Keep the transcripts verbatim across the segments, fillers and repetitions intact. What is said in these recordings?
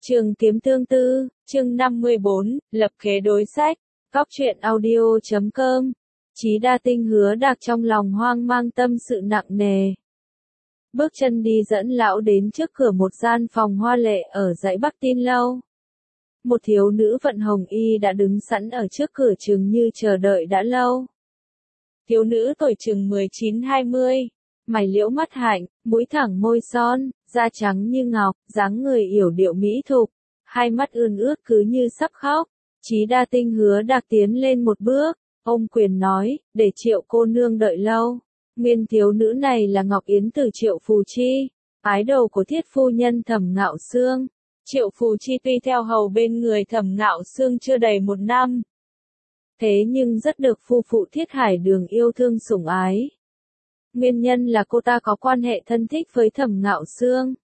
Trường kiếm tương tư, chương năm mươi bốn, lập kế đối sách, góc truyện audio chấm com. Chí Đa Tinh Hứa Đạc trong lòng hoang mang tâm sự nặng nề. Bước chân đi dẫn lão đến trước cửa một gian phòng hoa lệ ở dãy Bắc Tin Lâu. Một thiếu nữ vận hồng y đã đứng sẵn ở trước cửa chừng như chờ đợi đã lâu. Thiếu nữ tuổi chừng mười chín hai mươi, mày liễu mắt hạnh, mũi thẳng môi son, da trắng như ngọc, dáng người yểu điệu mỹ thục, hai mắt ươn ướt cứ như sắp khóc. Chí Đa Tinh Hứa Đạc tiến lên một bước, ôm quyền nói, để Triệu cô nương đợi lâu. Nguyên thiếu nữ này là Ngọc Yến từ Triệu Phù Chi, ái đồ của thiết phu nhân Thẩm Ngạo Xương. Triệu Phù Chi tuy theo hầu bên người Thẩm Ngạo Xương chưa đầy một năm, thế nhưng rất được phu phụ Thiết Hải Đường yêu thương sủng ái. Nguyên nhân là cô ta có quan hệ thân thích với Thẩm Ngạo Xương.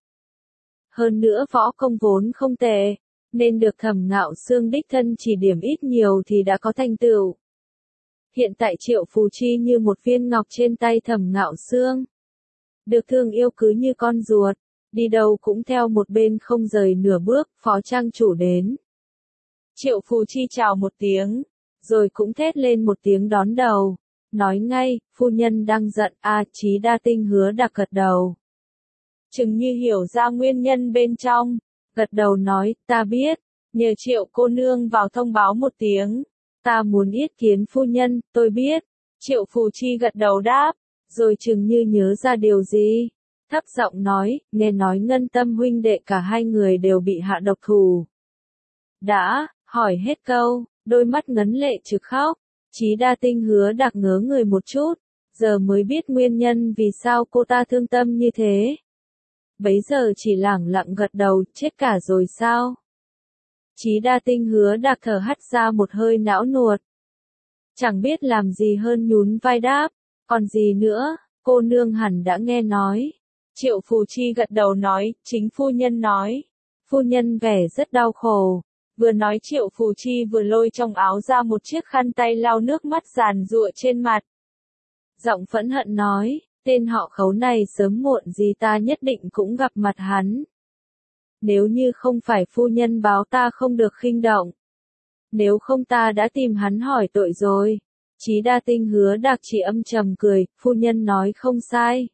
Hơn nữa võ công vốn không tệ, nên được Thẩm Ngạo Xương đích thân chỉ điểm ít nhiều thì đã có thành tựu. Hiện tại Triệu Phù Chi như một viên ngọc trên tay Thẩm Ngạo Xương. Được thương yêu cứ như con ruột, đi đâu cũng theo một bên không rời nửa bước. Phó trang chủ đến. Triệu Phù Chi chào một tiếng, rồi cũng thét lên một tiếng đón đầu. Nói ngay, phu nhân đang giận. A Chí Đa Tinh Hứa Đạc gật đầu. Chừng như hiểu ra nguyên nhân bên trong, gật đầu nói, ta biết, nhờ Triệu cô nương vào thông báo một tiếng, ta muốn yết kiến phu nhân. Tôi biết. Triệu Phù Chi gật đầu đáp, rồi chừng như nhớ ra điều gì, thấp giọng nói, nghe nói Ngân Tâm huynh đệ cả hai người đều bị hạ độc thủ. Đã, hỏi hết câu, đôi mắt ngấn lệ trực khóc. Chí Đa Tinh Hứa Đạc ngớ người một chút, giờ mới biết nguyên nhân vì sao cô ta thương tâm như thế. Bấy giờ chỉ lẳng lặng gật đầu, chết cả rồi sao? Chí Đa Tinh Hứa Đạc thở hắt ra một hơi não nuột. Chẳng biết làm gì hơn nhún vai đáp, còn gì nữa, cô nương hẳn đã nghe nói. Triệu Phù Chi gật đầu nói, chính phu nhân nói. Phu nhân vẻ rất đau khổ. Vừa nói Triệu Phù Chi vừa lôi trong áo ra một chiếc khăn tay lau nước mắt giàn giụa trên mặt. Giọng phẫn hận nói, tên họ Khấu này sớm muộn gì ta nhất định cũng gặp mặt hắn. Nếu như không phải phu nhân báo ta không được khinh động. Nếu không ta đã tìm hắn hỏi tội rồi. Chí Đa Tinh Hứa Đạc chỉ âm trầm cười, phu nhân nói không sai.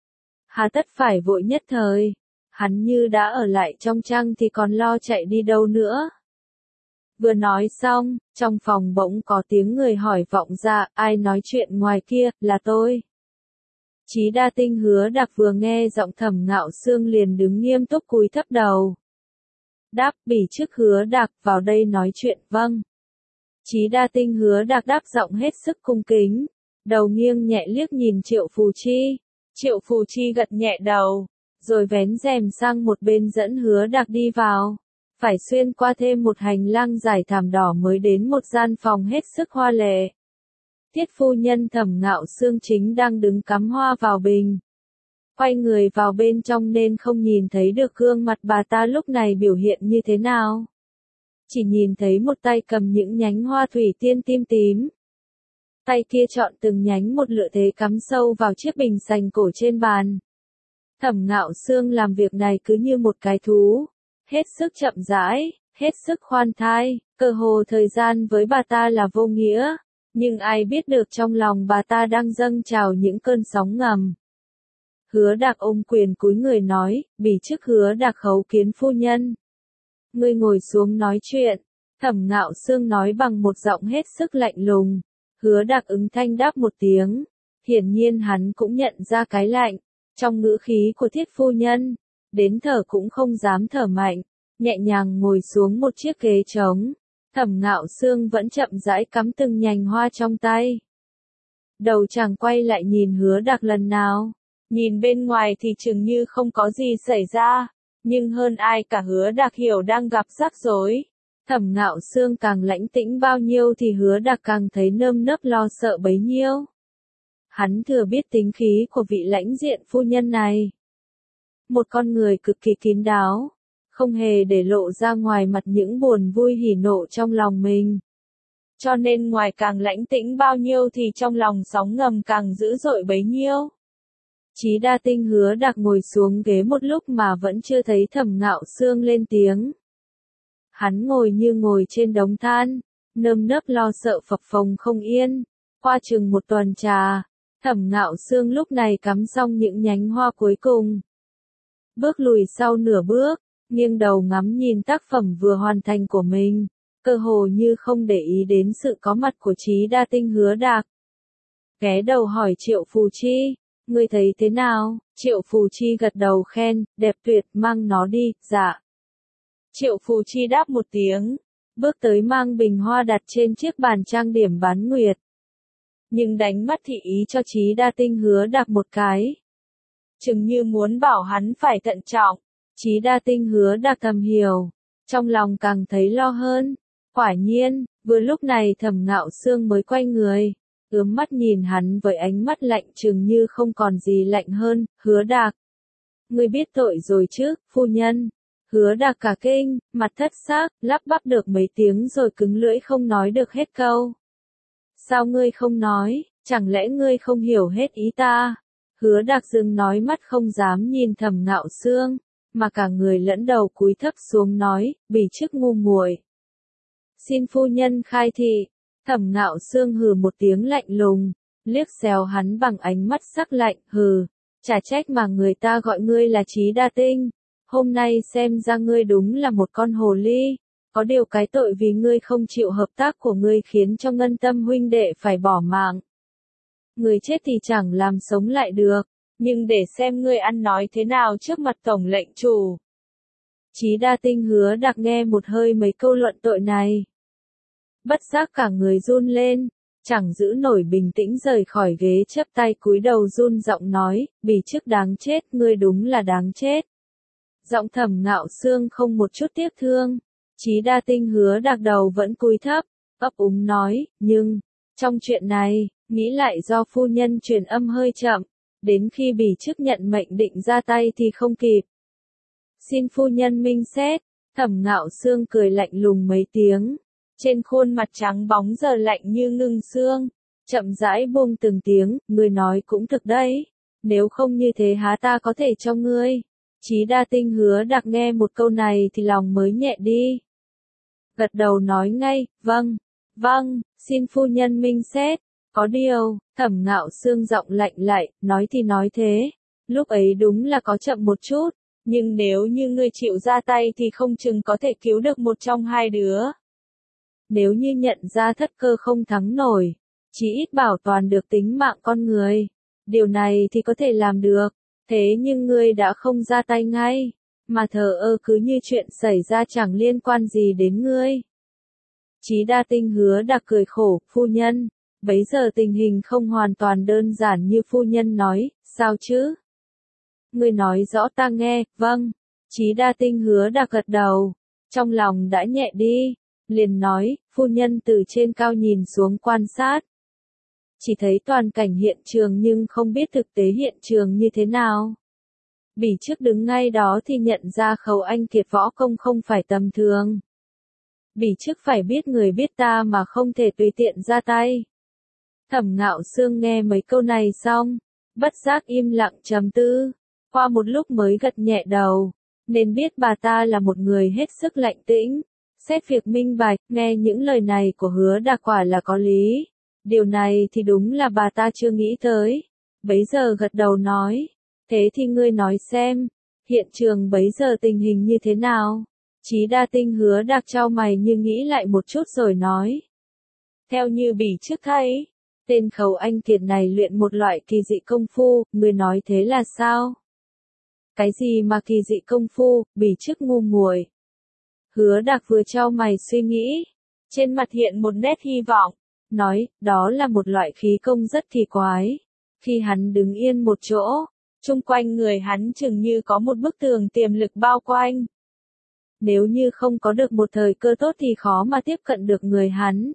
Hà tất phải vội nhất thời. Hắn như đã ở lại trong trang thì còn lo chạy đi đâu nữa. Vừa nói xong, trong phòng bỗng có tiếng người hỏi vọng ra, ai nói chuyện ngoài kia, là tôi. Chí Đa Tinh Hứa Đạc vừa nghe giọng Thẩm Ngạo Xương liền đứng nghiêm túc cúi thấp đầu. Đáp, bỉ trước Hứa Đạc vào đây nói chuyện. Vâng. Chí Đa Tinh Hứa Đạc đáp giọng hết sức cung kính, đầu nghiêng nhẹ liếc nhìn Triệu Phù Chi. Triệu Phù Chi gật nhẹ đầu, rồi vén rèm sang một bên dẫn Hứa Đạc đi vào. Phải xuyên qua thêm một hành lang dài thảm đỏ mới đến một gian phòng hết sức hoa lệ. Tiết phu nhân Thẩm Ngạo Xương chính đang đứng cắm hoa vào bình. Quay người vào bên trong nên không nhìn thấy được gương mặt bà ta lúc này biểu hiện như thế nào. Chỉ nhìn thấy một tay cầm những nhánh hoa thủy tiên tím tím. Tay kia chọn từng nhánh một lựa thế cắm sâu vào chiếc bình sành cổ trên bàn. Thẩm Ngạo Xương làm việc này cứ như một cái thú. Hết sức chậm rãi, hết sức khoan thai, cơ hồ thời gian với bà ta là vô nghĩa. Nhưng ai biết được trong lòng bà ta đang dâng trào những cơn sóng ngầm. Hứa Đạc ôm quyền cúi người nói, bỉ trước Hứa Đạc khấu kiến phu nhân. Ngươi ngồi xuống nói chuyện. Thẩm Ngạo Xương nói bằng một giọng hết sức lạnh lùng. Hứa Đạc ứng thanh đáp một tiếng. Hiển nhiên hắn cũng nhận ra cái lạnh trong ngữ khí của thiết phu nhân. Đến thở cũng không dám thở mạnh, nhẹ nhàng ngồi xuống một chiếc ghế trống. Thẩm Ngạo Xương vẫn chậm rãi cắm từng nhành hoa trong tay. Đầu chàng quay lại nhìn Hứa Đạc lần nào. Nhìn bên ngoài thì chừng như không có gì xảy ra, nhưng hơn ai cả Hứa Đạc hiểu đang gặp rắc rối. Thẩm Ngạo Xương càng lãnh tĩnh bao nhiêu thì Hứa Đạc càng thấy nơm nớp lo sợ bấy nhiêu. Hắn thừa biết tính khí của vị lãnh diện phu nhân này. Một con người cực kỳ kín đáo, không hề để lộ ra ngoài mặt những buồn vui hỉ nộ trong lòng mình. Cho nên ngoài càng lãnh tĩnh bao nhiêu thì trong lòng sóng ngầm càng dữ dội bấy nhiêu. Chí Đa Tinh Hứa Đạc ngồi xuống ghế một lúc mà vẫn chưa thấy Thẩm Ngạo Xương lên tiếng. Hắn ngồi như ngồi trên đống than, nơm nớp lo sợ phập phồng không yên. Qua chừng một tuần trà, Thẩm Ngạo Sương lúc này cắm xong những nhánh hoa cuối cùng. Bước lùi sau nửa bước, nghiêng đầu ngắm nhìn tác phẩm vừa hoàn thành của mình, cơ hồ như không để ý đến sự có mặt của Trí Đa Tinh Hứa Đạc. Ghé đầu hỏi Triệu Phù Chi, ngươi thấy thế nào? Triệu Phù Chi gật đầu khen, đẹp tuyệt, mang nó đi, dạ. Triệu Phù Chi đáp một tiếng, bước tới mang bình hoa đặt trên chiếc bàn trang điểm bán nguyệt. Nhưng đánh mắt thị ý cho Trí Đa Tinh Hứa Đạc một cái. Chừng như muốn bảo hắn phải thận trọng. Trí Đa Tinh Hứa Đạc thầm hiểu, trong lòng càng thấy lo hơn. Quả nhiên, vừa lúc này Thẩm Ngạo Sương mới quay người, ướm mắt nhìn hắn với ánh mắt lạnh chừng như không còn gì lạnh hơn. Hứa Đạc, ngươi biết tội rồi chứ, phu nhân? Hứa Đạc cả kinh, mặt thất xác, lắp bắp được mấy tiếng rồi cứng lưỡi không nói được hết câu. Sao ngươi không nói, chẳng lẽ ngươi không hiểu hết ý ta? Hứa Đạc dừng nói mắt không dám nhìn Thẩm Ngạo Sương, mà cả người lẫn đầu cúi thấp xuống nói, bỉ chức ngu muội. Xin phu nhân khai thị. Thẩm Ngạo Sương hừ một tiếng lạnh lùng, liếc xéo hắn bằng ánh mắt sắc lạnh, hừ, chả trách mà người ta gọi ngươi là Trí Đa Tinh. Hôm nay xem ra ngươi đúng là một con hồ ly, có điều cái tội vì ngươi không chịu hợp tác của ngươi khiến cho Ngân Tâm huynh đệ phải bỏ mạng. Người chết thì chẳng làm sống lại được, nhưng để xem ngươi ăn nói thế nào trước mặt tổng lệnh chủ. Trí Đa Tinh Hứa Đạc nghe một hơi mấy câu luận tội này. Bất giác cả người run lên, chẳng giữ nổi bình tĩnh rời khỏi ghế chắp tay cúi đầu run giọng nói, bỉ chức đáng chết, ngươi đúng là đáng chết. Giọng Thẩm Ngạo Sương không một chút tiếc thương. Trí Đa Tinh Hứa Đạc đầu vẫn cúi thấp, ấp úng nói, nhưng, trong chuyện này, nghĩ lại do phu nhân truyền âm hơi chậm, đến khi bỉ chức nhận mệnh định ra tay thì không kịp. Xin phu nhân minh xét. Thẩm Ngạo Sương cười lạnh lùng mấy tiếng, trên khuôn mặt trắng bóng giờ lạnh như ngưng xương, chậm rãi buông từng tiếng, ngươi nói cũng thực đấy, nếu không như thế há ta có thể cho ngươi. Trí Đa Tinh Hứa Đạc nghe một câu này thì lòng mới nhẹ đi. Gật đầu nói ngay, vâng, vâng, xin phu nhân minh xét. Có điều, Thẩm Ngạo Sương giọng lạnh lại, nói thì nói thế, lúc ấy đúng là có chậm một chút, nhưng nếu như ngươi chịu ra tay thì không chừng có thể cứu được một trong hai đứa. Nếu như nhận ra thất cơ không thắng nổi, chỉ ít bảo toàn được tính mạng con người, điều này thì có thể làm được, thế nhưng ngươi đã không ra tay ngay, mà thờ ơ cứ như chuyện xảy ra chẳng liên quan gì đến ngươi. Trí Đa Tinh Hứa Đạc cười khổ, phu nhân, bấy giờ tình hình không hoàn toàn đơn giản như phu nhân nói, sao chứ? Ngươi nói rõ ta nghe, vâng. Trí Đa Tinh Hứa Đạc gật đầu, trong lòng đã nhẹ đi, liền nói, phu nhân từ trên cao nhìn xuống quan sát. Chỉ thấy toàn cảnh hiện trường nhưng không biết thực tế hiện trường như thế nào. Bỉ chức đứng ngay đó thì nhận ra Khấu Anh Kiệt võ công không phải tầm thường. Bỉ chức phải biết người biết ta mà không thể tùy tiện ra tay. Thẩm Ngạo Sương nghe mấy câu này xong, bất giác im lặng trầm tư, qua một lúc mới gật nhẹ đầu, nên biết bà ta là một người hết sức lạnh tĩnh, xét việc minh bạch, nghe những lời này của Hứa Đạc quả là có lý, điều này thì đúng là bà ta chưa nghĩ tới, bấy giờ gật đầu nói, thế thì ngươi nói xem, hiện trường bấy giờ tình hình như thế nào? Trí Đa Tinh Hứa Đạc trao mày như nghĩ lại một chút rồi nói, theo như bỉ chức thấy, tên Khấu Anh Kiệt này luyện một loại kỳ dị công phu, ngươi nói thế là sao? Cái gì mà kỳ dị công phu, bỉ chức ngu muội. Hứa Đạc vừa trao mày suy nghĩ, trên mặt hiện một nét hy vọng, nói, đó là một loại khí công rất kỳ quái. Khi hắn đứng yên một chỗ, chung quanh người hắn chừng như có một bức tường tiềm lực bao quanh. Nếu như không có được một thời cơ tốt thì khó mà tiếp cận được người hắn.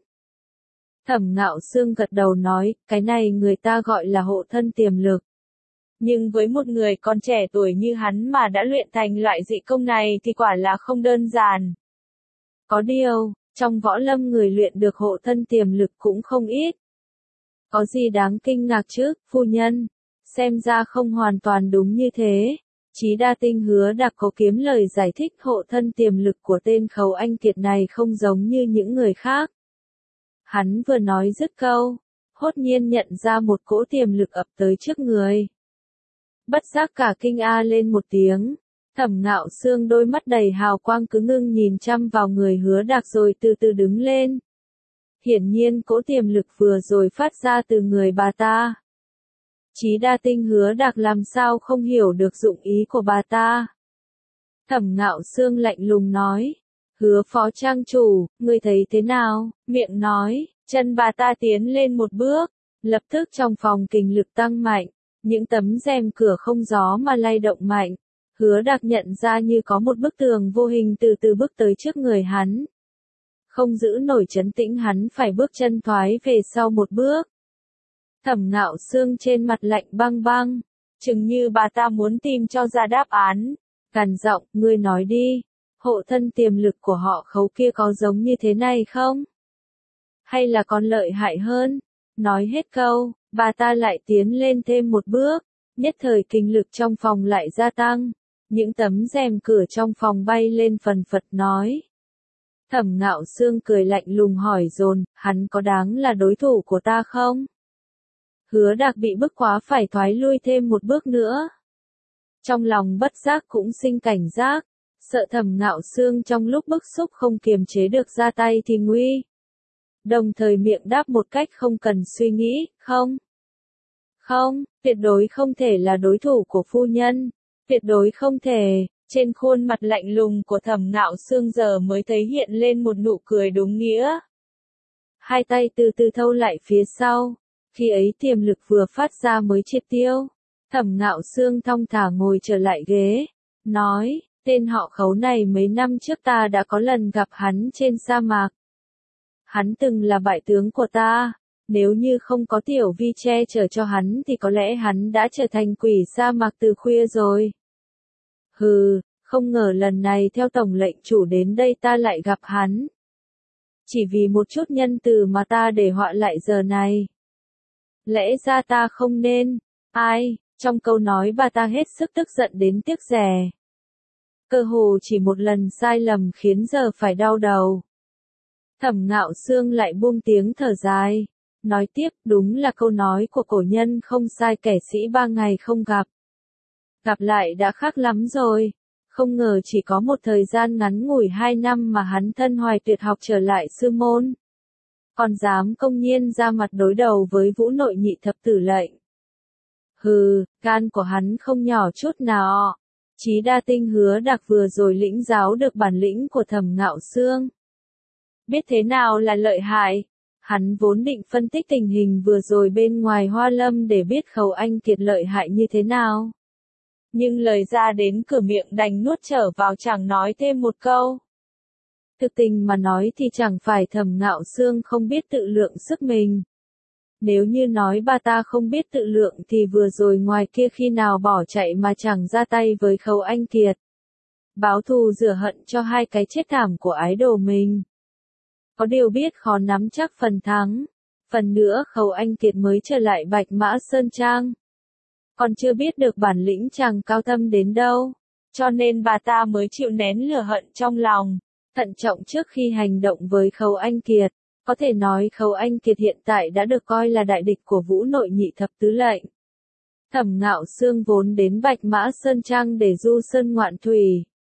Thẩm Ngạo Sương gật đầu nói, cái này người ta gọi là hộ thân tiềm lực. Nhưng với một người còn trẻ tuổi như hắn mà đã luyện thành loại dị công này thì quả là không đơn giản. Có điều, trong võ lâm người luyện được hộ thân tiềm lực cũng không ít. Có gì đáng kinh ngạc chứ, phu nhân? Xem ra không hoàn toàn đúng như thế. Chí Đa Tinh hứa đặc có kiếm lời giải thích hộ thân tiềm lực của tên Khấu Anh Kiệt này không giống như những người khác. Hắn vừa nói dứt câu, hốt nhiên nhận ra một cỗ tiềm lực ập tới trước người. Bất giác cả kinh a lên một tiếng, Thẩm Ngạo Xương đôi mắt đầy hào quang cứ ngưng nhìn chăm vào người hứa đặc rồi từ từ đứng lên. Hiển nhiên cỗ tiềm lực vừa rồi phát ra từ người bà ta. Chí Đa Tinh hứa đặc làm sao không hiểu được dụng ý của bà ta. Thẩm Ngạo Xương lạnh lùng nói, hứa phó trang chủ, ngươi thấy thế nào, miệng nói, chân bà ta tiến lên một bước, lập tức trong phòng kình lực tăng mạnh, những tấm rèm cửa không gió mà lay động mạnh, hứa đặc nhận ra như có một bức tường vô hình từ từ bước tới trước người hắn. Không giữ nổi trấn tĩnh hắn phải bước chân thoái về sau một bước. Thẩm Ngạo Xương trên mặt lạnh băng băng, chừng như bà ta muốn tìm cho ra đáp án, gằn giọng, ngươi nói đi, hộ thân tiềm lực của họ Khấu kia có giống như thế này không? Hay là còn lợi hại hơn? Nói hết câu, bà ta lại tiến lên thêm một bước, nhất thời kinh lực trong phòng lại gia tăng, những tấm rèm cửa trong phòng bay lên phần phật nói. Thẩm Ngạo Xương cười lạnh lùng hỏi dồn, hắn có đáng là đối thủ của ta không? Hứa đặc bị bức quá phải thoái lui thêm một bước nữa. Trong lòng bất giác cũng sinh cảnh giác, sợ Thẩm Ngạo Xương trong lúc bức xúc không kiềm chế được ra tay thì nguy. Đồng thời miệng đáp một cách không cần suy nghĩ, không. Không, tuyệt đối không thể là đối thủ của phu nhân, tuyệt đối không thể. Trên khuôn mặt lạnh lùng của Thẩm Ngạo Xương giờ mới thấy hiện lên một nụ cười đúng nghĩa. Hai tay từ từ thâu lại phía sau, khi ấy tiềm lực vừa phát ra mới triệt tiêu. Thẩm Ngạo Xương thong thả ngồi trở lại ghế, nói, tên họ Khấu này mấy năm trước ta đã có lần gặp hắn trên sa mạc. Hắn từng là bại tướng của ta, nếu như không có Tiểu Vi che chở cho hắn thì có lẽ hắn đã trở thành quỷ sa mạc từ khuya rồi. Hừ, không ngờ lần này theo tổng lệnh chủ đến đây ta lại gặp hắn. Chỉ vì một chút nhân từ mà ta để họa lại giờ này. Lẽ ra ta không nên, ai, trong câu nói bà ta hết sức tức giận đến tiếc rẻ. Cơ hồ chỉ một lần sai lầm khiến giờ phải đau đầu. Thẩm Ngạo Xương lại buông tiếng thở dài, nói tiếp, đúng là câu nói của cổ nhân không sai, kẻ sĩ ba ngày không gặp. Gặp lại đã khác lắm rồi, không ngờ chỉ có một thời gian ngắn ngủi hai năm mà hắn thân hoài tuyệt học trở lại sư môn. Còn dám công nhiên ra mặt đối đầu với Vũ Nội Nhị thập tử lệnh. Hừ, gan của hắn không nhỏ chút nào. Chí Đa Tinh hứa đặc vừa rồi lĩnh giáo được bản lĩnh của Thẩm Ngạo Xương. Biết thế nào là lợi hại, hắn vốn định phân tích tình hình vừa rồi bên ngoài Hoa Lâm để biết Khấu Anh Kiệt lợi hại như thế nào. Nhưng lời ra đến cửa miệng đành nuốt trở vào chẳng nói thêm một câu. Thực tình mà nói thì chẳng phải Thẩm Ngạo Xương không biết tự lượng sức mình. Nếu như nói bà ta không biết tự lượng thì vừa rồi ngoài kia khi nào bỏ chạy mà chẳng ra tay với Khấu Anh Kiệt. Báo thù rửa hận cho hai cái chết thảm của ái đồ mình. Có điều biết khó nắm chắc phần thắng. Phần nữa Khấu Anh Kiệt mới trở lại Bạch Mã Sơn Trang. Còn chưa biết được bản lĩnh chàng cao thâm đến đâu. Cho nên bà ta mới chịu nén lửa hận trong lòng. Thận trọng trước khi hành động với Khấu Anh Kiệt. Có thể nói Khấu Anh Kiệt hiện tại đã được coi là đại địch của Vũ Nội Nhị thập tứ lệnh. Thẩm Ngạo Xương vốn đến Bạch Mã Sơn Trang để du sơn ngoạn thủy.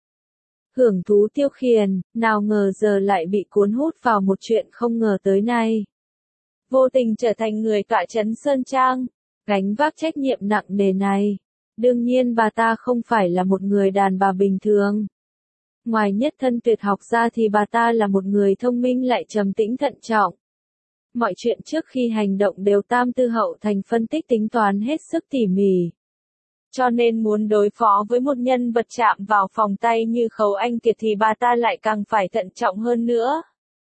Hưởng thú tiêu khiển, nào ngờ giờ lại bị cuốn hút vào một chuyện không ngờ tới nay. Vô tình trở thành người tọa trấn Sơn Trang, gánh vác trách nhiệm nặng nề này. Đương nhiên bà ta không phải là một người đàn bà bình thường. Ngoài nhất thân tuyệt học ra thì bà ta là một người thông minh lại trầm tĩnh thận trọng. Mọi chuyện trước khi hành động đều tam tư hậu thành phân tích tính toán hết sức tỉ mỉ. Cho nên muốn đối phó với một nhân vật chạm vào phòng tay như Khấu Anh Kiệt thì bà ta lại càng phải thận trọng hơn nữa.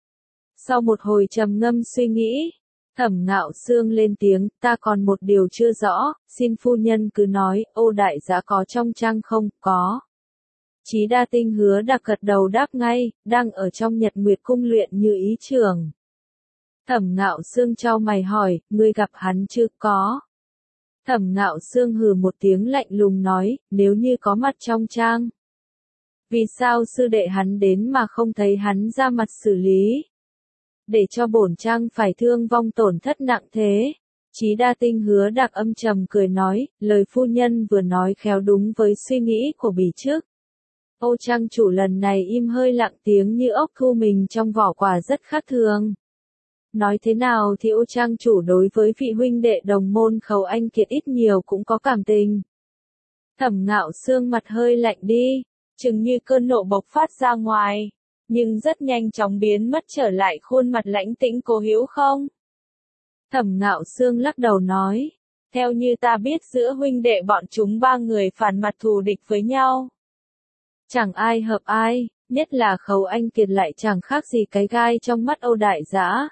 Sau một hồi trầm ngâm suy nghĩ, Thẩm Ngạo Xương lên tiếng, ta còn một điều chưa rõ, xin phu nhân cứ nói, Ô đại giá có trong trang không? Có. Chí Đa Tinh hứa đặc gật đầu đáp ngay, đang ở trong Nhật Nguyệt Cung luyện như ý trưởng. Thẩm Ngạo Xương chau mày hỏi, ngươi gặp hắn chưa? Có. Thẩm Ngạo Sương hừ một tiếng lạnh lùng nói, nếu như có mặt trong trang. Vì sao sư đệ hắn đến mà không thấy hắn ra mặt xử lý? Để cho bổn trang phải thương vong tổn thất nặng thế. Chí Đa Tinh Hứa Đạc âm trầm cười nói, lời phu nhân vừa nói khéo đúng với suy nghĩ của bỉ trước. Ô trang chủ lần này im hơi lặng tiếng như ốc thu mình trong vỏ quả rất khác thường. Nói thế nào thì ô trang chủ đối với vị huynh đệ đồng môn Khấu Anh Kiệt ít nhiều cũng có cảm tình. Thẩm Ngạo Sương mặt hơi lạnh đi, chừng như cơn nộ bộc phát ra ngoài, nhưng rất nhanh chóng biến mất trở lại khuôn mặt lãnh tĩnh cố hữu không. Thẩm Ngạo Sương lắc đầu nói, theo như ta biết giữa huynh đệ bọn chúng ba người phản mặt thù địch với nhau. Chẳng ai hợp ai, nhất là Khấu Anh Kiệt lại chẳng khác gì cái gai trong mắt Âu Đại Dã.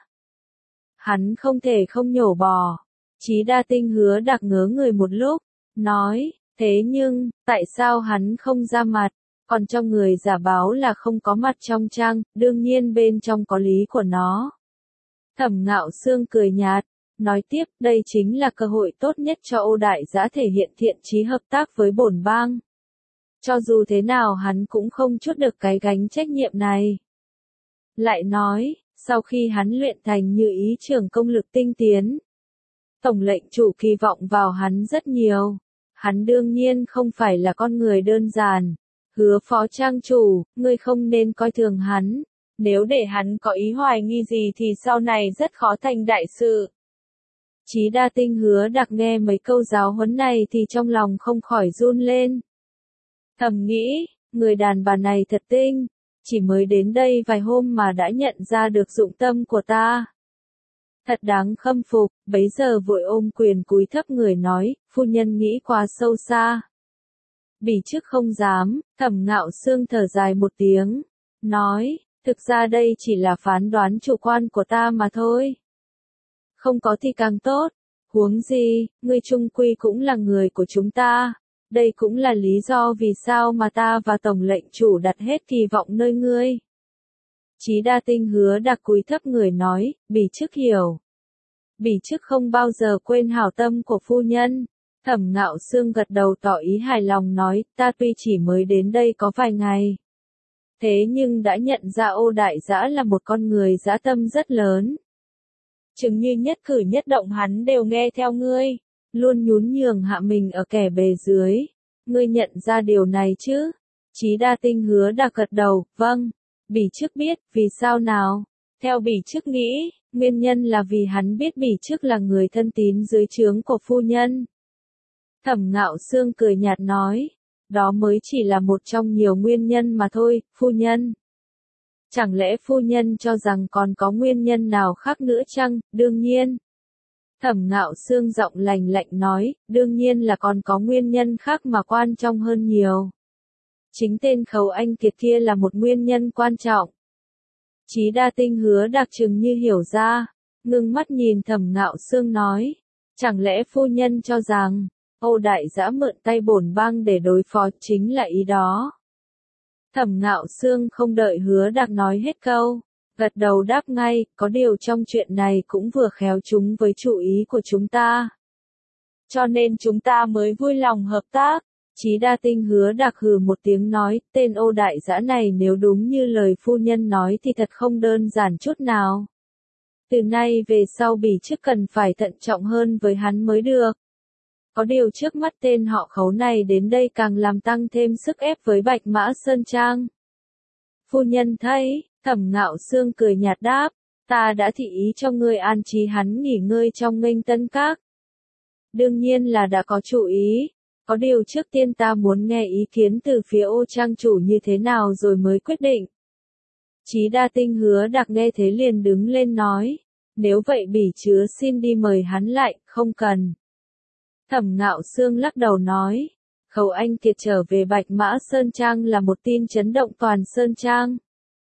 Hắn không thể không nhổ bò. Chí Đa Tinh Hứa Đạc ngớ người một lúc, nói, thế nhưng, tại sao hắn không ra mặt, còn trong người giả báo là không có mặt trong trang, đương nhiên bên trong có lý của nó. Thẩm Ngạo Sương cười nhạt, nói tiếp, đây chính là cơ hội tốt nhất cho Ô Đại Dã thể hiện thiện chí hợp tác với bổn bang. Cho dù thế nào hắn cũng không trút được cái gánh trách nhiệm này. Lại nói, sau khi hắn luyện thành như ý trưởng công lực tinh tiến, tổng lệnh chủ kỳ vọng vào hắn rất nhiều. Hắn đương nhiên không phải là con người đơn giản. Hứa Phó trang chủ, ngươi không nên coi thường hắn. Nếu để hắn có ý hoài nghi gì thì sau này rất khó thành đại sự. Chí Đa Tinh Hứa Đạc nghe mấy câu giáo huấn này thì trong lòng không khỏi run lên. Thầm nghĩ, người đàn bà này thật tinh, chỉ mới đến đây vài hôm mà đã nhận ra được dụng tâm của ta. Thật đáng khâm phục, bấy giờ vội ôm quyền cúi thấp người nói, phu nhân nghĩ quá sâu xa. Bỉ trước không dám, Thẩm Ngạo Sương thở dài một tiếng, nói, thực ra đây chỉ là phán đoán chủ quan của ta mà thôi. Không có thì càng tốt, huống gì, ngươi chung quy cũng là người của chúng ta. Đây cũng là lý do vì sao mà ta và tổng lệnh chủ đặt hết kỳ vọng nơi ngươi. Chí Đa Tinh Hứa Đạc cúi thấp người nói, bỉ trước hiểu. Bỉ trước không bao giờ quên hảo tâm của phu nhân. Thẩm Ngạo Sương gật đầu tỏ ý hài lòng nói, ta tuy chỉ mới đến đây có vài ngày. Thế nhưng đã nhận ra Ô Đại Dã là một con người dã tâm rất lớn. Chừng như nhất cử nhất động hắn đều nghe theo ngươi, luôn nhún nhường hạ mình ở kẻ bề dưới. Ngươi nhận ra điều này chứ? Chí Đa Tinh Hứa Đạc gật đầu, vâng. Bỉ trước biết, vì sao nào? Theo Bỉ trước nghĩ, nguyên nhân là vì hắn biết Bỉ trước là người thân tín dưới trướng của phu nhân. Thẩm Ngạo Sương cười nhạt nói, đó mới chỉ là một trong nhiều nguyên nhân mà thôi, phu nhân. Chẳng lẽ phu nhân cho rằng còn có nguyên nhân nào khác nữa chăng? Đương nhiên. Thẩm Ngạo Sương giọng lành lạnh nói, đương nhiên là còn có nguyên nhân khác mà quan trọng hơn nhiều. Chính tên Khấu Anh Kiệt kia là một nguyên nhân quan trọng. Chí Đa Tinh Hứa Đạc chừng như hiểu ra, ngưng mắt nhìn Thẩm Ngạo Sương nói, chẳng lẽ phu nhân cho rằng, Âu Đại Dã mượn tay bổn bang để đối phó chính là ý đó. Thẩm Ngạo Sương không đợi Hứa Đạc nói hết câu, gật đầu đáp ngay, có điều trong chuyện này cũng vừa khéo chúng với chủ ý của chúng ta. Cho nên chúng ta mới vui lòng hợp tác. Chí Đa Tinh Hứa Đạc hừ một tiếng nói, tên Ô Đại Dã này nếu đúng như lời phu nhân nói thì thật không đơn giản chút nào. Từ nay về sau Bỉ trước cần phải thận trọng hơn với hắn mới được. Có điều trước mắt tên họ Khấu này đến đây càng làm tăng thêm sức ép với Bạch Mã Sơn Trang. Phu nhân thấy, Thẩm Ngạo Sương cười nhạt đáp, ta đã thị ý cho ngươi an trí hắn nghỉ ngơi trong Nghênh Tân Các. Đương nhiên là đã có chủ ý, có điều trước tiên ta muốn nghe ý kiến từ phía Ô trang chủ như thế nào rồi mới quyết định. Chí Đa Tinh Hứa Đạc nghe thế liền đứng lên nói, nếu vậy Bỉ chứa xin đi mời hắn lại, không cần. Thẩm Ngạo Sương lắc đầu nói, Khấu Anh Kiệt trở về Bạch Mã Sơn Trang là một tin chấn động toàn Sơn Trang.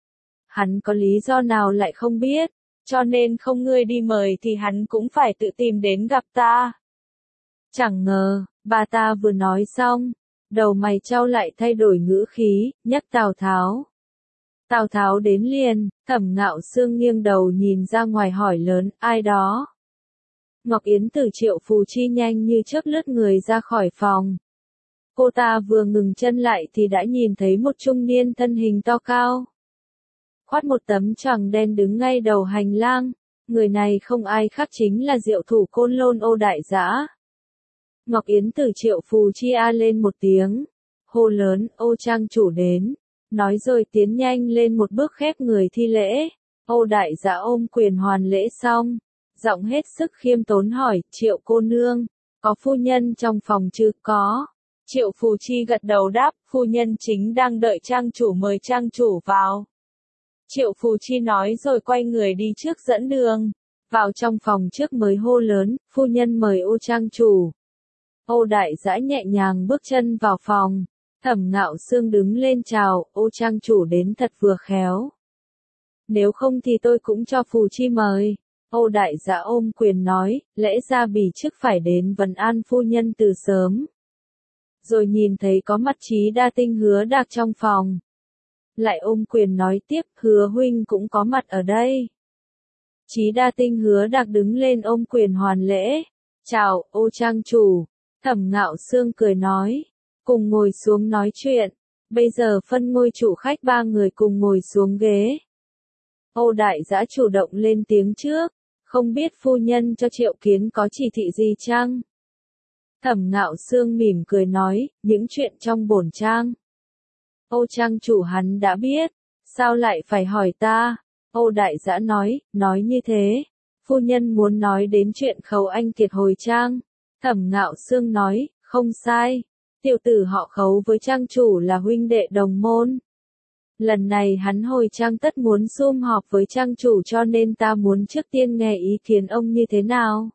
Hắn có lý do nào lại không biết, cho nên không ngươi đi mời thì hắn cũng phải tự tìm đến gặp ta. Chẳng ngờ, bà ta vừa nói xong, đầu mày trao lại thay đổi ngữ khí, nhắc Tào Tháo. Tào Tháo đến liền, Thẩm Ngạo Sương nghiêng đầu nhìn ra ngoài hỏi lớn, ai đó? Ngọc Yến từ Triệu Phù Chi nhanh như chớp lướt người ra khỏi phòng. Cô ta vừa ngừng chân lại thì đã nhìn thấy một trung niên thân hình to cao. Khoác một tấm choàng đen đứng ngay đầu hành lang, người này không ai khác chính là diệu thủ Côn Lôn Ô Đại Dã. Ngọc Yến từ Triệu Phù Chi a lên một tiếng, hô lớn, Ô trang chủ đến, nói rồi tiến nhanh lên một bước khép người thi lễ. Ô Đại Dã ôm quyền hoàn lễ xong, giọng hết sức khiêm tốn hỏi, Triệu cô nương, có phu nhân trong phòng chứ? Có. Triệu Phù Chi gật đầu đáp, phu nhân chính đang đợi trang chủ, mời trang chủ vào. Triệu Phù Chi nói rồi quay người đi trước dẫn đường, vào trong phòng trước mới hô lớn, phu nhân mời Ô trang chủ. Ô Đại Dã nhẹ nhàng bước chân vào phòng, Thẩm Ngạo Xương đứng lên chào, Ô trang chủ đến thật vừa khéo. Nếu không thì tôi cũng cho Phù Chi mời. Ô Đại Dã ôm quyền nói, lẽ ra bỉ chức phải đến vấn an phu nhân từ sớm. Rồi nhìn thấy có mặt Chí Đa Tinh Hứa Đạc trong phòng. Lại ôm quyền nói tiếp, Hứa huynh cũng có mặt ở đây. Chí Đa Tinh Hứa Đạc đứng lên ôm quyền hoàn lễ. Chào, Ô trang chủ. Thẩm Ngạo Xương cười nói, cùng ngồi xuống nói chuyện. Bây giờ phân ngôi chủ khách ba người cùng ngồi xuống ghế. Ô Đại Dã chủ động lên tiếng trước, không biết phu nhân cho Triệu Kiến có chỉ thị gì chăng? Thẩm Ngạo Xương mỉm cười nói, những chuyện trong bổn trang. Ô trang chủ hắn đã biết, sao lại phải hỏi ta? Ô Đại Dã nói, nói như thế, phu nhân muốn nói đến chuyện Khấu Anh Kiệt hồi trang. Thẩm Ngạo Xương nói, không sai, tiểu tử họ Khấu với trang chủ là huynh đệ đồng môn. Lần này hắn hồi trang tất muốn sum họp với trang chủ cho nên ta muốn trước tiên nghe ý kiến ông như thế nào.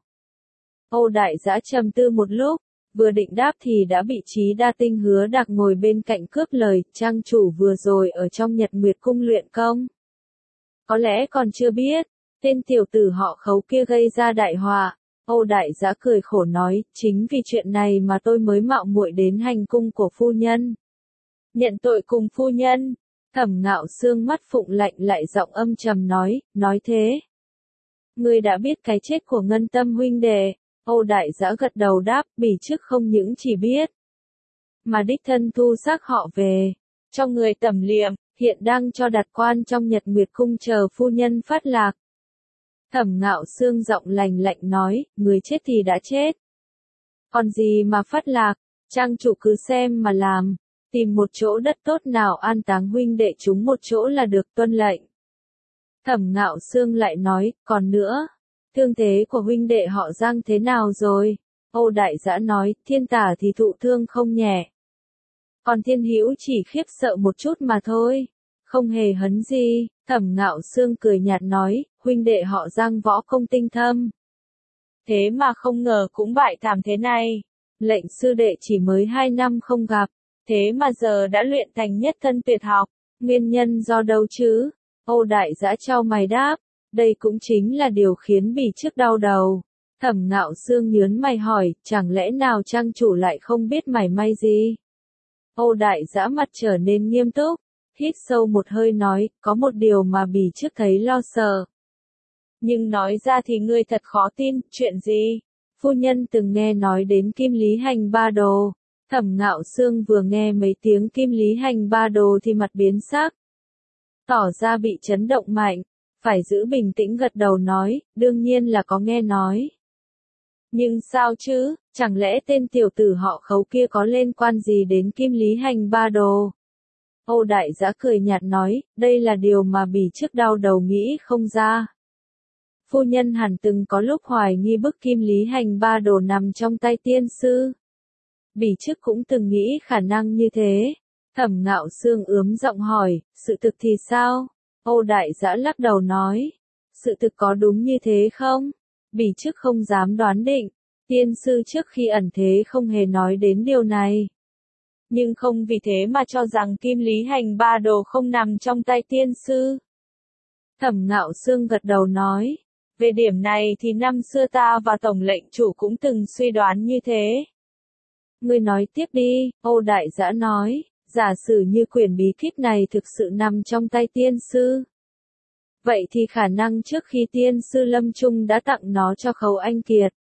Ô Đại Dã trầm tư một lúc, vừa định đáp thì đã bị Chí Đa Tinh Hứa Đạc ngồi bên cạnh cướp lời, trang chủ vừa rồi ở trong Nhật Nguyệt Cung luyện công. Có lẽ còn chưa biết, tên tiểu tử họ Khấu kia gây ra đại họa. Ô Đại Dã cười khổ nói, chính vì chuyện này mà tôi mới mạo muội đến hành cung của phu nhân. Nhận tội cùng phu nhân. Thẩm Ngạo Xương mắt phụng lạnh lại giọng âm trầm nói, nói thế. Ngươi đã biết cái chết của Ngân Tâm huynh đệ. Ô Đại Dã gật đầu đáp, bỉ chức không những chỉ biết, mà đích thân thu xác họ về, cho người tẩm liệm, hiện đang cho đặt quan trong Nhật Nguyệt Cung chờ phu nhân phát lạc. Thẩm Ngạo Xương giọng lành lạnh nói, người chết thì đã chết. Còn gì mà phát lạc, trang chủ cứ xem mà làm. Tìm một chỗ đất tốt nào an táng huynh đệ chúng một chỗ là được, tuân lệnh. Thẩm Ngạo Xương lại nói, còn nữa, thương thế của huynh đệ họ Giang thế nào rồi? Ô Đại Dã nói, Thiên Tả thì thụ thương không nhẹ. Còn Thiên Hữu chỉ khiếp sợ một chút mà thôi, không hề hấn gì. Thẩm Ngạo Xương cười nhạt nói, huynh đệ họ Giang võ công tinh thâm. Thế mà không ngờ cũng bại thảm thế này. Lệnh sư đệ chỉ mới hai năm không gặp. Thế mà giờ đã luyện thành nhất thân tuyệt học, nguyên nhân do đâu chứ? Ô Đại Dã chau mày đáp, đây cũng chính là điều khiến bỉ chức đau đầu. Thẩm Ngạo Xương nhớn mày hỏi, chẳng lẽ nào trang chủ lại không biết mảy may gì? Ô Đại Dã mặt trở nên nghiêm túc, hít sâu một hơi nói, có một điều mà bỉ chức thấy lo sợ. Nhưng nói ra thì ngươi thật khó tin, chuyện gì? Phu nhân từng nghe nói đến Kim Lý Hành Ba Đồ. Thẩm Ngạo Xương vừa nghe mấy tiếng Kim Lý Hành Ba Đồ thì mặt biến sắc, tỏ ra bị chấn động mạnh, phải giữ bình tĩnh gật đầu nói, đương nhiên là có nghe nói. Nhưng sao chứ, chẳng lẽ tên tiểu tử họ Khấu kia có liên quan gì đến Kim Lý Hành Ba Đồ? Ô Đại Dã cười nhạt nói, đây là điều mà bỉ chức đau đầu nghĩ không ra. Phu nhân hẳn từng có lúc hoài nghi bức Kim Lý Hành Ba Đồ nằm trong tay tiên sư. Bỉ chức cũng từng nghĩ khả năng như thế. Thẩm Ngạo Xương ướm giọng hỏi, sự thực thì sao? Ô Đại Dã lắc đầu nói, sự thực có đúng như thế không? Bỉ chức không dám đoán định, tiên sư trước khi ẩn thế không hề nói đến điều này. Nhưng không vì thế mà cho rằng Kim Lý Hành Ba Đồ không nằm trong tay tiên sư. Thẩm Ngạo Xương gật đầu nói, về điểm này thì năm xưa ta và Tổng lệnh chủ cũng từng suy đoán như thế. Ngươi nói tiếp đi, Ô Đại Dã nói, giả sử như quyển bí kíp này thực sự nằm trong tay tiên sư. Vậy thì khả năng trước khi tiên sư lâm chung đã tặng nó cho Khấu Anh Kiệt.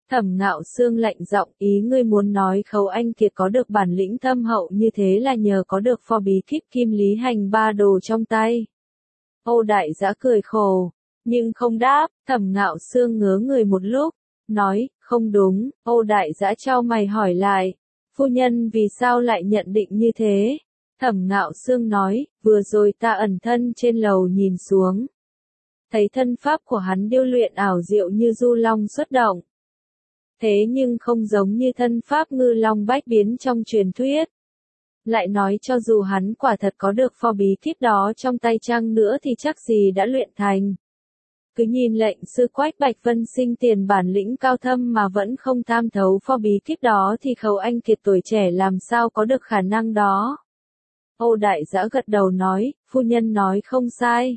Thẩm Ngạo Sương lạnh giọng, ý ngươi muốn nói Khấu Anh Kiệt có được bản lĩnh thâm hậu như thế là nhờ có được phò bí kíp kim lý hành ba đồ trong tay. Âu Đại Dã cười khổ, nhưng không đáp. Thẩm Ngạo Sương ngớ người một lúc, nói, không đúng. Âu Đại Dã chau mày hỏi lại, phu nhân vì sao lại nhận định như thế? Thẩm Ngạo Sương nói, vừa rồi ta ẩn thân trên lầu nhìn xuống, thấy thân pháp của hắn điêu luyện ảo diệu như du long xuất động. Thế nhưng không giống như thân pháp ngư long bách biến trong truyền thuyết. Lại nói cho dù hắn quả thật có được phò bí kíp đó trong tay chăng nữa thì chắc gì đã luyện thành. Cứ nhìn lệnh sư Quách Bạch Vân sinh tiền bản lĩnh cao thâm mà vẫn không tham thấu phò bí kíp đó thì Khấu Anh Kiệt tuổi trẻ làm sao có được khả năng đó. Âu Đại Dã gật đầu nói, phu nhân nói không sai.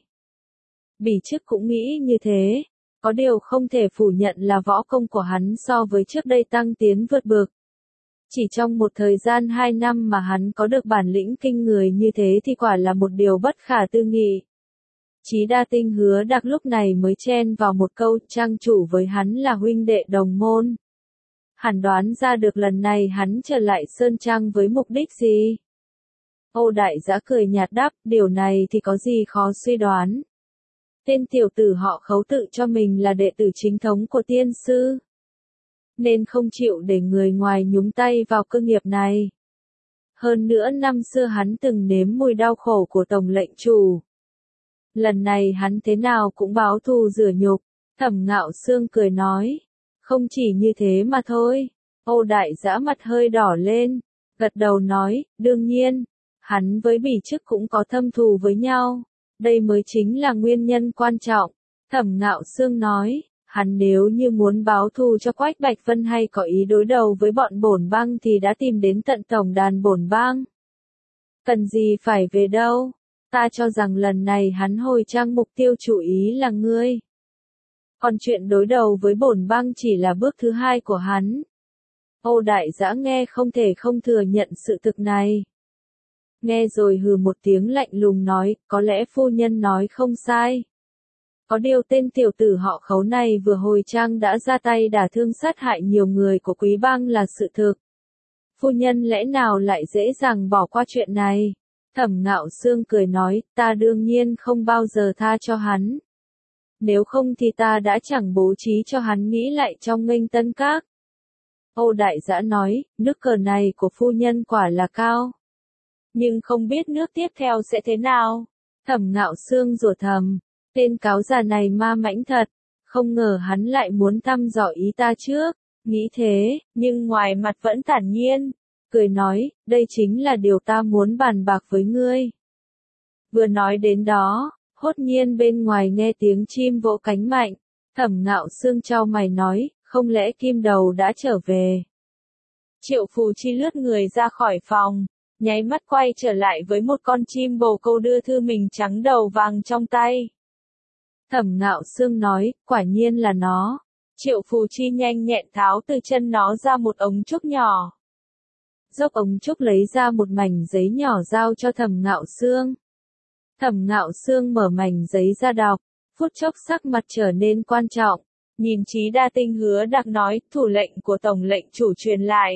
Bỉ Chức cũng nghĩ như thế. Có điều không thể phủ nhận là võ công của hắn so với trước đây tăng tiến vượt bậc. Chỉ trong một thời gian hai năm mà hắn có được bản lĩnh kinh người như thế thì quả là một điều bất khả tư nghị. Chí Đa Tinh Hứa Đạc lúc này mới chen vào một câu, trang chủ với hắn là huynh đệ đồng môn. Hẳn đoán ra được lần này hắn trở lại Sơn Trang với mục đích gì? Âu Đại Dã cười nhạt đáp, điều này thì có gì khó suy đoán. Tên tiểu tử họ Khấu tự cho mình là đệ tử chính thống của tiên sư, nên không chịu để người ngoài nhúng tay vào cơ nghiệp này. Hơn nữa năm xưa hắn từng nếm mùi đau khổ của tổng lệnh chủ. Lần này hắn thế nào cũng báo thù rửa nhục. Thẩm Ngạo Sương cười nói, không chỉ như thế mà thôi. Âu Đại Dã mặt hơi đỏ lên, gật đầu nói, đương nhiên, hắn với Bỉ Chức cũng có thâm thù với nhau. Đây mới chính là nguyên nhân quan trọng. Thẩm Ngạo Sương nói, hắn nếu như muốn báo thù cho Quách Bạch Vân hay có ý đối đầu với bọn bổn bang thì đã tìm đến tận tổng đàn bổn bang. Cần gì phải về đâu, ta cho rằng lần này hắn hồi trang mục tiêu chủ ý là ngươi. Còn chuyện đối đầu với bổn bang chỉ là bước thứ hai của hắn. Âu Đại Dã nghe không thể không thừa nhận sự thực này. Nghe rồi hừ một tiếng lạnh lùng nói, có lẽ phu nhân nói không sai. Có điều tên tiểu tử họ Khấu này vừa hồi trang đã ra tay đả thương sát hại nhiều người của quý bang là sự thực. Phu nhân lẽ nào lại dễ dàng bỏ qua chuyện này? Thẩm Ngạo Sương cười nói, ta đương nhiên không bao giờ tha cho hắn. Nếu không thì ta đã chẳng bố trí cho hắn nghĩ lại trong Nghênh Tân Các. Âu Đại Dã nói, nước cờ này của phu nhân quả là cao. Nhưng không biết nước tiếp theo sẽ thế nào. Thẩm Ngạo Sương rủa thầm, tên cáo già này ma mãnh thật, không ngờ hắn lại muốn thăm dò ý ta trước. Nghĩ thế, nhưng ngoài mặt vẫn thản nhiên, cười nói, đây chính là điều ta muốn bàn bạc với ngươi. Vừa nói đến đó, hốt nhiên bên ngoài nghe tiếng chim vỗ cánh mạnh. Thẩm Ngạo Sương chau mày nói, không lẽ Kim Đầu đã trở về? Triệu Phù Chi lướt người ra khỏi phòng, nháy mắt quay trở lại với một con chim bồ câu đưa thư mình trắng đầu vàng trong tay. Thẩm Ngạo Sương nói, quả nhiên là nó. Triệu Phù Chi nhanh nhẹn tháo từ chân nó ra một ống trúc nhỏ. Dốc ống trúc lấy ra một mảnh giấy nhỏ giao cho Thẩm Ngạo Sương. Thẩm Ngạo Sương mở mảnh giấy ra đọc, phút chốc sắc mặt trở nên quan trọng. Nhìn Chí Đa Tinh Hứa Đạc nói, thủ lệnh của tổng lệnh chủ truyền lại.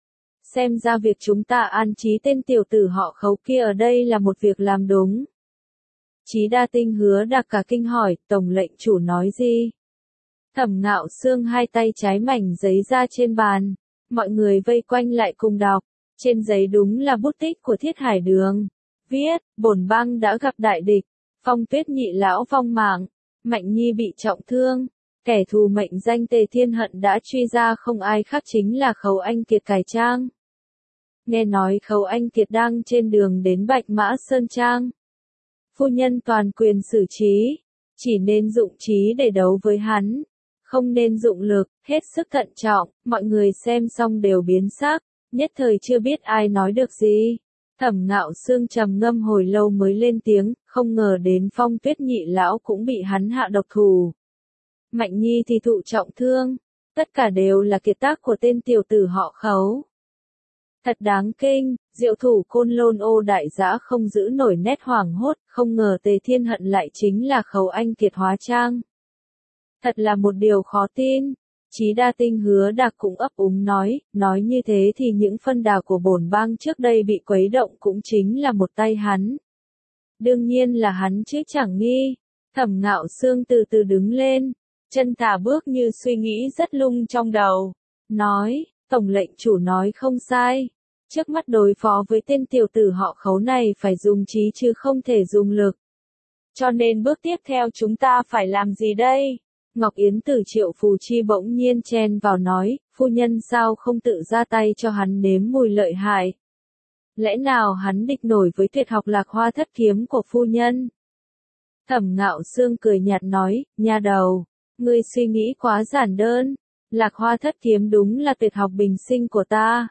Xem ra việc chúng ta an trí tên tiểu tử họ Khấu kia ở đây là một việc làm đúng. Chí Đa Tinh Hứa Đạc cả kinh hỏi, tổng lệnh chủ nói gì? Thẩm Ngạo Sương hai tay trái mảnh giấy ra trên bàn, mọi người vây quanh lại cùng đọc. Trên giấy đúng là bút tích của Thiết Hải Đường. Viết, bổn bang đã gặp đại địch, Phong Tuyết nhị lão vong mạng, Mạnh Nhi bị trọng thương. Kẻ thù mệnh danh Tề Thiên Hận đã truy ra không ai khác chính là Khấu Anh Kiệt cải trang. Nghe nói Khấu Anh Kiệt đang trên đường đến Bạch Mã Sơn Trang. Phu nhân toàn quyền xử trí, chỉ nên dụng trí để đấu với hắn, không nên dụng lực, hết sức thận trọng. Mọi người xem xong đều biến sắc, nhất thời chưa biết ai nói được gì. Thẩm Ngạo Sương trầm ngâm hồi lâu mới lên tiếng, không ngờ đến Phong Tuyết nhị lão cũng bị hắn hạ độc thủ. Mạnh Nhi thì thụ trọng thương, tất cả đều là kiệt tác của tên tiểu tử họ Khấu. Thật đáng kinh, diệu thủ Côn Lôn Ô Đại Dã không giữ nổi nét hoảng hốt, không ngờ Tề Thiên Hận lại chính là Khấu Anh Kiệt hóa trang. Thật là một điều khó tin, Chí Đa Tinh Hứa Đạc cũng ấp úng nói, nói như thế thì những phân đà của bổn bang trước đây bị quấy động cũng chính là một tay hắn. Đương nhiên là hắn chứ chẳng nghi. Thẩm Ngạo Xương từ từ đứng lên, chân thả bước như suy nghĩ rất lung trong đầu. Nói, tổng lệnh chủ nói không sai. Trước mắt đối phó với tên tiểu tử họ Khấu này phải dùng trí chứ không thể dùng lực. Cho nên bước tiếp theo chúng ta phải làm gì đây? Ngọc Yến từ Triệu Phù Chi bỗng nhiên chen vào nói, phu nhân sao không tự ra tay cho hắn nếm mùi lợi hại? Lẽ nào hắn địch nổi với tuyệt học Lạc Hoa Thất Kiếm của phu nhân? Thẩm Ngạo Xương cười nhạt nói, nha đầu, ngươi suy nghĩ quá giản đơn. Lạc Hoa Thất Kiếm đúng là tuyệt học bình sinh của ta.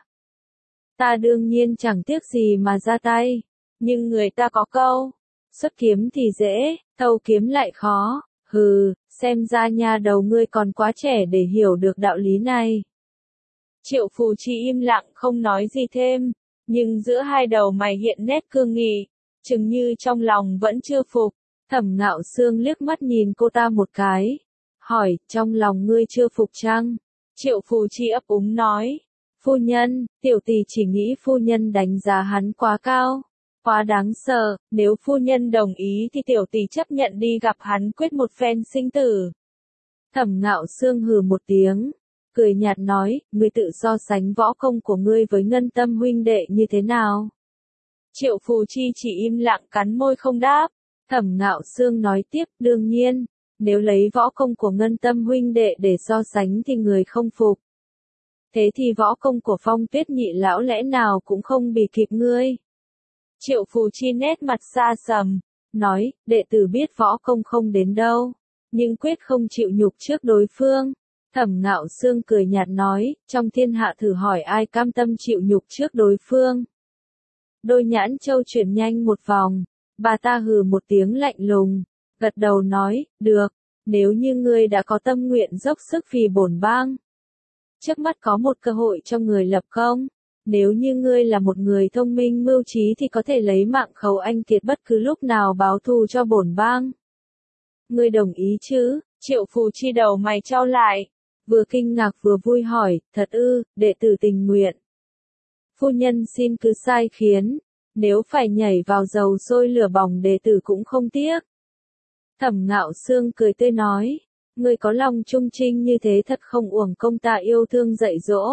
Ta đương nhiên chẳng tiếc gì mà ra tay. Nhưng người ta có câu, xuất kiếm thì dễ, thâu kiếm lại khó. Hừ, xem ra nha đầu ngươi còn quá trẻ để hiểu được đạo lý này. Triệu Phù Chi im lặng không nói gì thêm, nhưng giữa hai đầu mày hiện nét cương nghị, chừng như trong lòng vẫn chưa phục. Thẩm Ngạo Xương liếc mắt nhìn cô ta một cái, hỏi, trong lòng ngươi chưa phục chăng? Triệu Phù Chi ấp úng nói, phu nhân, tiểu tỷ chỉ nghĩ phu nhân đánh giá hắn quá cao, quá đáng sợ, nếu phu nhân đồng ý thì tiểu tỷ chấp nhận đi gặp hắn quyết một phen sinh tử. Thẩm Ngạo Xương hừ một tiếng, cười nhạt nói, ngươi tự so sánh võ công của ngươi với Ngân Tâm huynh đệ như thế nào? Triệu Phù Chi chỉ im lặng cắn môi không đáp. Thẩm Ngạo Xương nói tiếp, đương nhiên, nếu lấy võ công của Ngân Tâm huynh đệ để so sánh thì người không phục. Thế thì võ công của Phong Tuyết nhị lão lẽ nào cũng không bị kịp ngươi. Triệu Phù Chi nét mặt xa sầm, nói, đệ tử biết võ công không đến đâu, nhưng quyết không chịu nhục trước đối phương. Thẩm Ngạo Xương cười nhạt nói, trong thiên hạ thử hỏi ai cam tâm chịu nhục trước đối phương. Đôi nhãn châu chuyển nhanh một vòng, bà ta hừ một tiếng lạnh lùng, gật đầu nói, được, nếu như ngươi đã có tâm nguyện dốc sức vì bổn bang. Trước mắt có một cơ hội cho người lập công, nếu như ngươi là một người thông minh mưu trí thì có thể lấy mạng Khấu Anh Kiệt bất cứ lúc nào báo thù cho bổn bang. Ngươi đồng ý chứ? Triệu Phù Chi đầu mày chau lại, vừa kinh ngạc vừa vui hỏi, thật ư, đệ tử tình nguyện. Phu nhân xin cứ sai khiến, nếu phải nhảy vào dầu sôi lửa bỏng đệ tử cũng không tiếc. Thẩm Ngạo Xương cười tươi nói, ngươi có lòng trung trinh như thế thật không uổng công ta yêu thương dạy dỗ.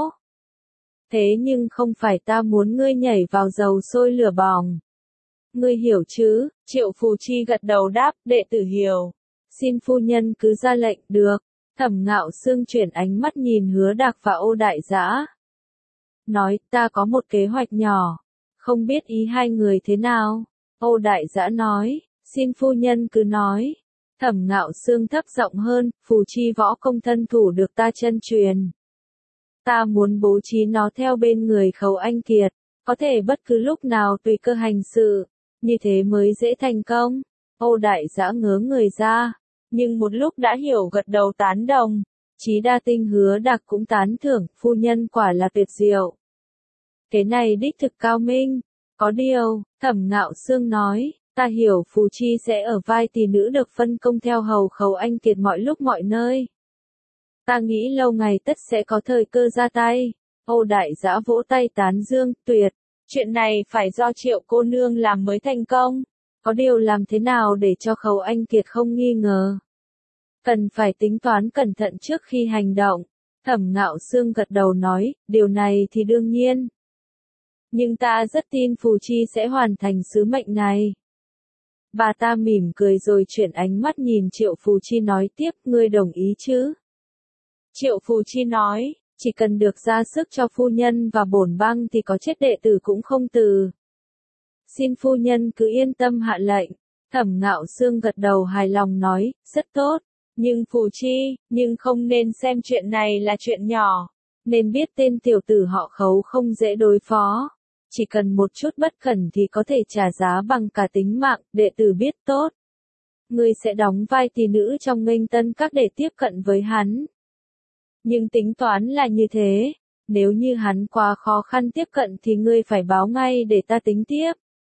Thế nhưng không phải ta muốn ngươi nhảy vào dầu sôi lửa bỏng. Ngươi hiểu chứ? Triệu Phù Chi gật đầu đáp, đệ tử hiểu. Xin phu nhân cứ ra lệnh, được. Thẩm Ngạo Xương chuyển ánh mắt nhìn Hứa Đạc và Ô Đại Dã. Nói, ta có một kế hoạch nhỏ. Không biết ý hai người thế nào? Ô Đại Dã nói, xin phu nhân cứ nói. Thẩm Ngạo Xương thấp giọng hơn, Phù Chi võ công thân thủ được ta chân truyền. Ta muốn bố trí nó theo bên người Khấu Anh Kiệt, có thể bất cứ lúc nào tùy cơ hành sự, như thế mới dễ thành công. Ô Đại Dã ngớ người ra, nhưng một lúc đã hiểu gật đầu tán đồng. Chí Đa Tinh Hứa Đạc cũng tán thưởng, phu nhân quả là tuyệt diệu. Cái này đích thực cao minh. Có điều, Thẩm Ngạo Xương nói, ta hiểu Phù Chi sẽ ở vai tỷ nữ được phân công theo hầu Khấu Anh Kiệt mọi lúc mọi nơi. Ta nghĩ lâu ngày tất sẽ có thời cơ ra tay. Ô Đại Dã vỗ tay tán dương, tuyệt. Chuyện này phải do Triệu cô nương làm mới thành công. Có điều làm thế nào để cho Khấu Anh Kiệt không nghi ngờ. Cần phải tính toán cẩn thận trước khi hành động. Thẩm Ngạo Xương gật đầu nói, điều này thì đương nhiên. Nhưng ta rất tin Phù Chi sẽ hoàn thành sứ mệnh này. Bà ta mỉm cười rồi chuyển ánh mắt nhìn Triệu Phù Chi nói tiếp, ngươi đồng ý chứ? Triệu Phù Chi nói, chỉ cần được ra sức cho phu nhân và bổn bang thì có chết đệ tử cũng không từ. Xin phu nhân cứ yên tâm hạ lệnh. Thẩm Ngạo Xương gật đầu hài lòng nói, rất tốt. Nhưng Phù Chi, nhưng không nên xem chuyện này là chuyện nhỏ. Nên biết tên tiểu tử họ Khấu không dễ đối phó. Chỉ cần một chút bất cẩn thì có thể trả giá bằng cả tính mạng, đệ tử biết tốt. Ngươi sẽ đóng vai tỷ nữ trong nghênh tân các để tiếp cận với hắn. Nhưng tính toán là như thế, nếu như hắn quá khó khăn tiếp cận thì ngươi phải báo ngay để ta tính tiếp.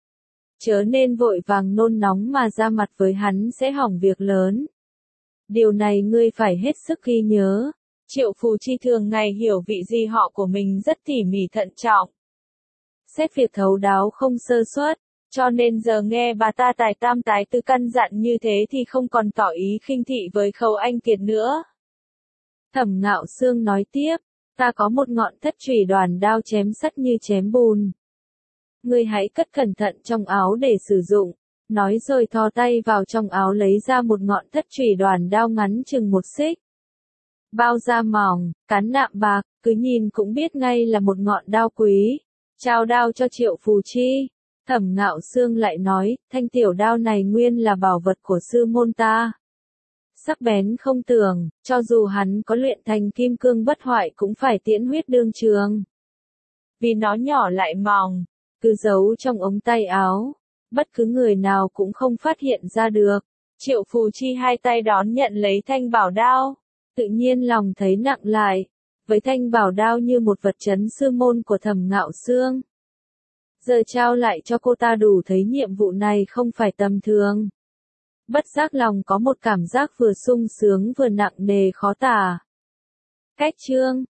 Chớ nên vội vàng nôn nóng mà ra mặt với hắn sẽ hỏng việc lớn. Điều này ngươi phải hết sức ghi nhớ. Triệu Phù Chi thường ngày hiểu vị gì họ của mình rất tỉ mỉ thận trọng. Xét việc thấu đáo không sơ suất, cho nên giờ nghe bà ta tài tam tái tứ căn dặn như thế thì không còn tỏ ý khinh thị với Khâu Anh Kiệt nữa. Thẩm Ngạo Xương nói tiếp, ta có một ngọn thất chủy đoàn đao chém sắt như chém bùn. Ngươi hãy cất cẩn thận trong áo để sử dụng, nói rồi thò tay vào trong áo lấy ra một ngọn thất chủy đoàn đao ngắn chừng một xích. Bao da mỏng, cán nạm bạc, cứ nhìn cũng biết ngay là một ngọn đao quý. Trao đao cho Triệu Phù Chi. Thẩm Ngạo Xương lại nói, thanh tiểu đao này nguyên là bảo vật của sư môn ta. Sắc bén không tưởng, cho dù hắn có luyện thành kim cương bất hoại cũng phải tiễn huyết đương trường. Vì nó nhỏ lại mỏng, cứ giấu trong ống tay áo, bất cứ người nào cũng không phát hiện ra được. Triệu Phù Chi hai tay đón nhận lấy thanh bảo đao, tự nhiên lòng thấy nặng lại, với thanh bảo đao như một vật trấn sư môn của Thẩm Ngạo Xương. Giờ trao lại cho cô ta đủ thấy nhiệm vụ này không phải tầm thường. Bất giác lòng có một cảm giác vừa sung sướng vừa nặng nề khó tả. Cách chương